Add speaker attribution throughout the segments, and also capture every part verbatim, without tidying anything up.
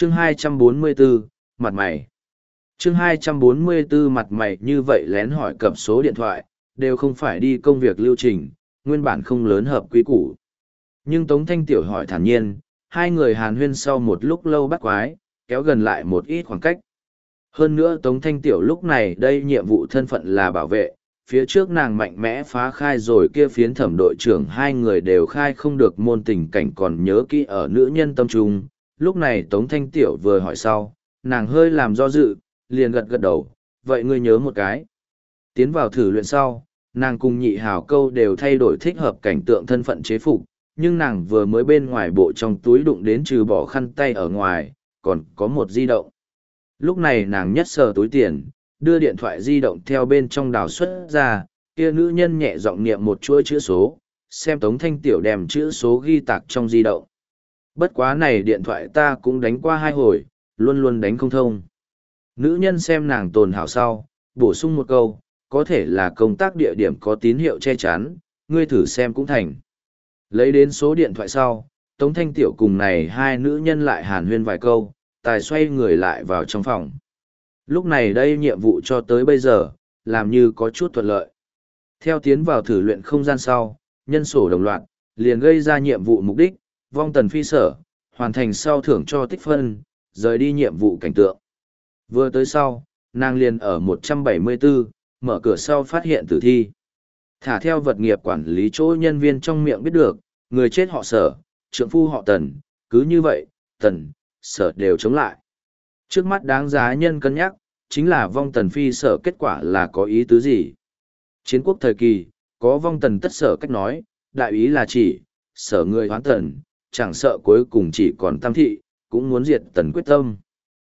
Speaker 1: chương hai trăm bốn mươi bốn, mặt mày. chương hai trăm bốn mươi bốn mặt mày như vậy lén hỏi cập số điện thoại, đều không phải đi công việc lưu trình, nguyên bản không lớn hợp quý củ. Nhưng Tống Thanh Tiểu hỏi thản nhiên, hai người hàn huyên sau một lúc lâu bắt quái, kéo gần lại một ít khoảng cách. Hơn nữa Tống Thanh Tiểu lúc này đây nhiệm vụ thân phận là bảo vệ, phía trước nàng mạnh mẽ phá khai rồi kia phiến thẩm đội trưởng hai người đều khai không được môn tình cảnh còn nhớ kỹ ở nữ nhân tâm trung. Lúc này Tống Thanh Tiểu vừa hỏi sau, nàng hơi làm do dự, liền gật gật đầu, vậy ngươi nhớ một cái. Tiến vào thử luyện sau, nàng cùng nhị hào câu đều thay đổi thích hợp cảnh tượng thân phận chế phục, nhưng nàng vừa mới bên ngoài bộ trong túi đụng đến trừ bỏ khăn tay ở ngoài, còn có một di động. Lúc này nàng nhất sờ túi tiền, đưa điện thoại di động theo bên trong đào xuất ra, kia nữ nhân nhẹ giọng niệm một chuỗi chữ số, xem Tống Thanh Tiểu đem chữ số ghi tạc trong di động. Bất quá này điện thoại ta cũng đánh qua hai hồi, luôn luôn đánh không thông. Nữ nhân xem nàng tồn hảo sau, bổ sung một câu, có thể là công tác địa điểm có tín hiệu che chắn, ngươi thử xem cũng thành. Lấy đến số điện thoại sau, Tống Thanh Tiểu cùng này hai nữ nhân lại hàn huyên vài câu, tài xoay người lại vào trong phòng. Lúc này đây nhiệm vụ cho tới bây giờ, làm như có chút thuận lợi. Theo tiến vào thử luyện không gian sau, nhân sổ đồng loạt, liền gây ra nhiệm vụ mục đích, vong tần phi sở, hoàn thành sau thưởng cho tích phân, rời đi nhiệm vụ cảnh tượng. Vừa tới sau, nàng liền ở một trăm bảy mươi bốn, mở cửa sau phát hiện tử thi. Thả theo vật nghiệp quản lý chỗ nhân viên trong miệng biết được, người chết họ sở, trượng phu họ tần, cứ như vậy, tần, sở đều chống lại. Trước mắt đáng giá nhân cân nhắc, chính là vong tần phi sở kết quả là có ý tứ gì. Chiến quốc thời kỳ, có vong tần tất sở cách nói, đại ý là chỉ, sở người hoán tần, chẳng sợ cuối cùng chỉ còn tam thị, cũng muốn diệt tần quyết tâm.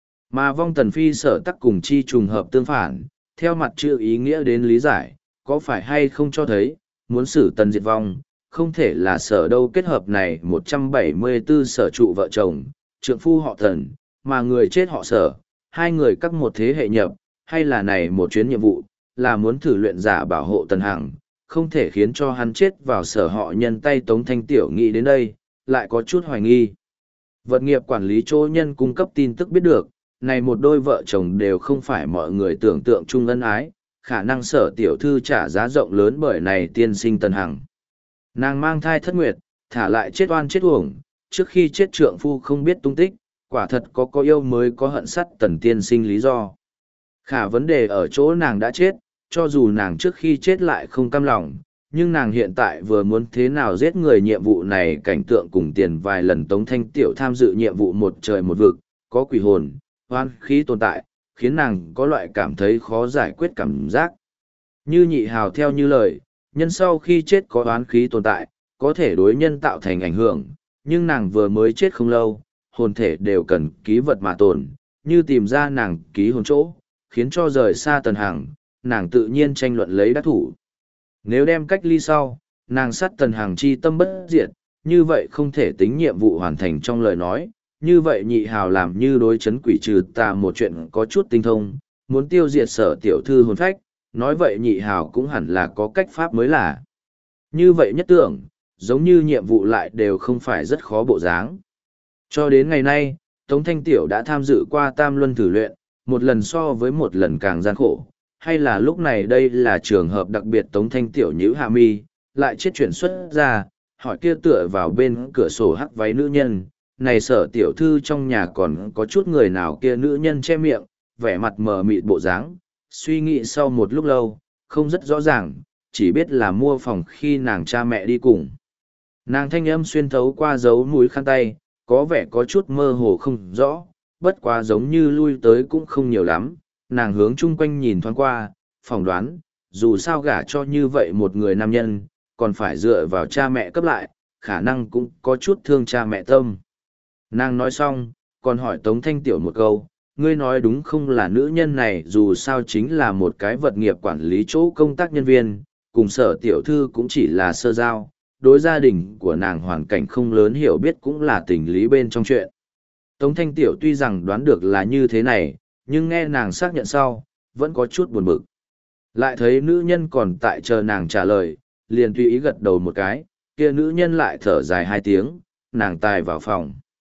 Speaker 1: Mà vong tần phi sở tắc cùng chi trùng hợp tương phản, theo mặt chữ ý nghĩa đến lý giải, có phải hay không cho thấy, muốn xử tần diệt vong, không thể là sở đâu kết hợp này một trăm bảy mươi bốn sở trụ vợ chồng, trượng phu họ tần, mà người chết họ sở, hai người các một thế hệ nhập, hay là này một chuyến nhiệm vụ, là muốn thử luyện giả bảo hộ tần hằng, không thể khiến cho hắn chết vào sở họ nhân tay Tống Thanh Tiểu nghĩ đến đây, lại có chút hoài nghi. Vật nghiệp quản lý chỗ nhân cung cấp tin tức biết được, này một đôi vợ chồng đều không phải mọi người tưởng tượng chung ân ái, khả năng sở tiểu thư trả giá rộng lớn bởi này tiên sinh tần hằng. Nàng mang thai thất nguyệt, thả lại chết oan chết uổng, trước khi chết trượng phu không biết tung tích, quả thật có có yêu mới có hận sắt tần tiên sinh lý do. Khả vấn đề ở chỗ nàng đã chết, cho dù nàng trước khi chết lại không cam lòng, nhưng nàng hiện tại vừa muốn thế nào giết người nhiệm vụ này cảnh tượng cùng tiền vài lần Tống Thanh Tiểu tham dự nhiệm vụ một trời một vực, có quỷ hồn, hoan khí tồn tại, khiến nàng có loại cảm thấy khó giải quyết cảm giác. Như nhị hào theo như lời, nhân sau khi chết có oán khí tồn tại, có thể đối nhân tạo thành ảnh hưởng, nhưng nàng vừa mới chết không lâu, hồn thể đều cần ký vật mà tồn, như tìm ra nàng ký hồn chỗ, khiến cho rời xa tần hằng, nàng tự nhiên tranh luận lấy đắc thủ. Nếu đem cách ly sau, nàng sát tần hằng chi tâm bất diệt, như vậy không thể tính nhiệm vụ hoàn thành trong lời nói, như vậy nhị hào làm như đối chấn quỷ trừ tà một chuyện có chút tinh thông, muốn tiêu diệt sở tiểu thư hồn phách, nói vậy nhị hào cũng hẳn là có cách pháp mới là. Như vậy nhất tưởng, giống như nhiệm vụ lại đều không phải rất khó bộ dáng. Cho đến ngày nay, Tống Thanh Tiểu đã tham dự qua tam luân thử luyện, một lần so với một lần càng gian khổ, hay là lúc này đây là trường hợp đặc biệt Tống Thanh Tiểu nhíu hạ mi, lại chết chuyển xuất ra, hỏi kia tựa vào bên cửa sổ hắc váy nữ nhân, này sở tiểu thư trong nhà còn có chút người nào kia nữ nhân che miệng, vẻ mặt mờ mịt bộ dáng, suy nghĩ sau một lúc lâu, không rất rõ ràng, chỉ biết là mua phòng khi nàng cha mẹ đi cùng. Nàng thanh âm xuyên thấu qua dấu mũi khăn tay, có vẻ có chút mơ hồ không rõ, bất quá giống như lui tới cũng không nhiều lắm, nàng hướng chung quanh nhìn thoáng qua, phỏng đoán, dù sao gả cho như vậy một người nam nhân, còn phải dựa vào cha mẹ cấp lại, khả năng cũng có chút thương cha mẹ tâm. Nàng nói xong, còn hỏi Tống Thanh Tiểu một câu, ngươi nói đúng không là nữ nhân này dù sao chính là một cái vật nghiệp quản lý chỗ công tác nhân viên, cùng sở tiểu thư cũng chỉ là sơ giao, đối gia đình của nàng hoàn cảnh không lớn hiểu biết cũng là tình lý bên trong chuyện. Tống Thanh Tiểu tuy rằng đoán được là như thế này, nhưng nghe nàng xác nhận sau, vẫn có chút buồn bực. Lại thấy nữ nhân còn tại chờ nàng trả lời, liền tùy ý gật đầu một cái, kia nữ nhân lại thở dài hai tiếng, nàng tài vào phòng.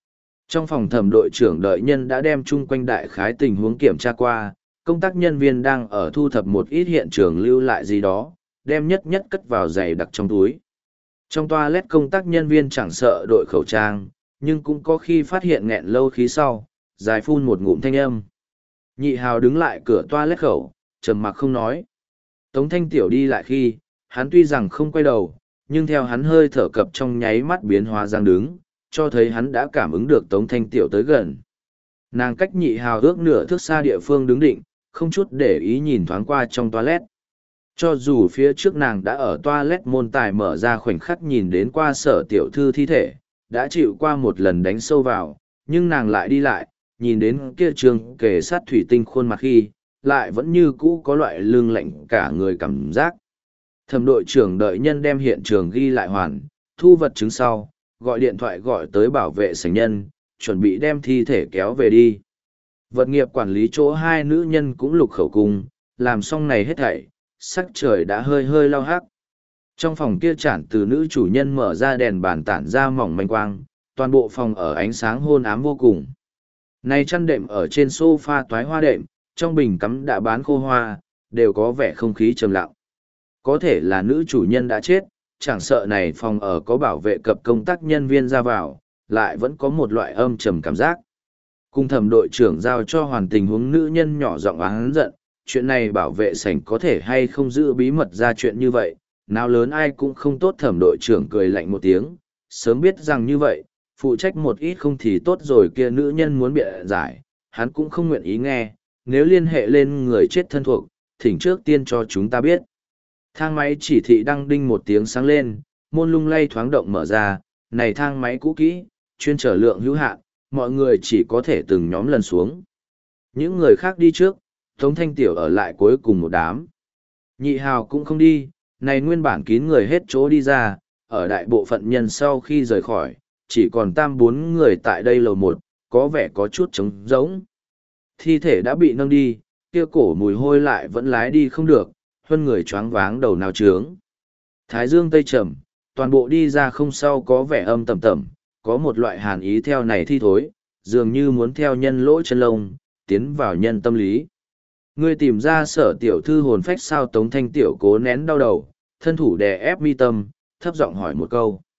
Speaker 1: Trong phòng thẩm đội trưởng đợi nhân đã đem chung quanh đại khái tình huống kiểm tra qua, công tác nhân viên đang ở thu thập một ít hiện trường lưu lại gì đó, đem nhất nhất cất vào giày đặc trong túi. Trong toilet công tác nhân viên chẳng sợ đội khẩu trang, nhưng cũng có khi phát hiện nghẹn lâu khí sau, dài phun một ngụm thanh âm. Nhị hào đứng lại cửa toilet khẩu, trầm mặc không nói. Tống Thanh Tiểu đi lại khi, hắn tuy rằng không quay đầu, nhưng theo hắn hơi thở cập trong nháy mắt biến hóa giang đứng, cho thấy hắn đã cảm ứng được Tống Thanh Tiểu tới gần. Nàng cách nhị hào ước nửa thước xa địa phương đứng định, không chút để ý nhìn thoáng qua trong toilet. Cho dù phía trước nàng đã ở toilet môn tài mở ra khoảnh khắc nhìn đến qua sở tiểu thư thi thể, đã chịu qua một lần đánh sâu vào, nhưng nàng lại đi lại, nhìn đến kia trường kề sát thủy tinh khuôn mặt khi, lại vẫn như cũ có loại lương lạnh cả người cảm giác. Thẩm đội trưởng đợi nhân đem hiện trường ghi lại hoàn, thu vật chứng sau, gọi điện thoại gọi tới bảo vệ sảnh nhân, chuẩn bị đem thi thể kéo về đi. Vật nghiệp quản lý chỗ hai nữ nhân cũng lục khẩu cung, làm xong này hết thảy, sắc trời đã hơi hơi lao hắc. Trong phòng kia chản từ nữ chủ nhân mở ra đèn bàn tản ra mỏng manh quang, toàn bộ phòng ở ánh sáng hôn ám vô cùng. Này chăn đệm ở trên sofa toái hoa đệm, trong bình cắm đã bán khô hoa, đều có vẻ không khí trầm lặng. Có thể là nữ chủ nhân đã chết, chẳng sợ này phòng ở có bảo vệ cập công tác nhân viên ra vào, lại vẫn có một loại âm trầm cảm giác. Cùng thẩm đội trưởng giao cho hoàn tình huống nữ nhân nhỏ giọng oán giận, chuyện này bảo vệ sảnh có thể hay không giữ bí mật ra chuyện như vậy, nào lớn ai cũng không tốt. Thẩm đội trưởng cười lạnh một tiếng, sớm biết rằng như vậy, phụ trách một ít không thì tốt rồi kia nữ nhân muốn biện giải, hắn cũng không nguyện ý nghe, nếu liên hệ lên người chết thân thuộc, thỉnh trước tiên cho chúng ta biết. Thang máy chỉ thị đăng đinh một tiếng sáng lên, môn lung lay thoáng động mở ra, này thang máy cũ kỹ, chuyên trở lượng hữu hạn, mọi người chỉ có thể từng nhóm lần xuống. Những người khác đi trước, Tống Thanh Tiểu ở lại cuối cùng một đám. Nhị hào cũng không đi, này nguyên bản kín người hết chỗ đi ra, ở đại bộ phận nhân sau khi rời khỏi, chỉ còn tam bốn người tại đây lầu một, có vẻ có chút trống rỗng. Thi thể đã bị nâng đi, kia cổ mùi hôi lại vẫn lái đi không được, hơn người choáng váng đầu nào trướng. Thái dương tây trầm, toàn bộ đi ra không sau có vẻ âm tầm tầm, có một loại hàn ý theo này thi thối, dường như muốn theo nhân lỗ chân lông, tiến vào nhân tâm lý. Ngươi tìm ra sở tiểu thư hồn phách sao? Tống Thanh Tiểu cố nén đau đầu, thân thủ đè ép mi tâm, thấp giọng hỏi một câu.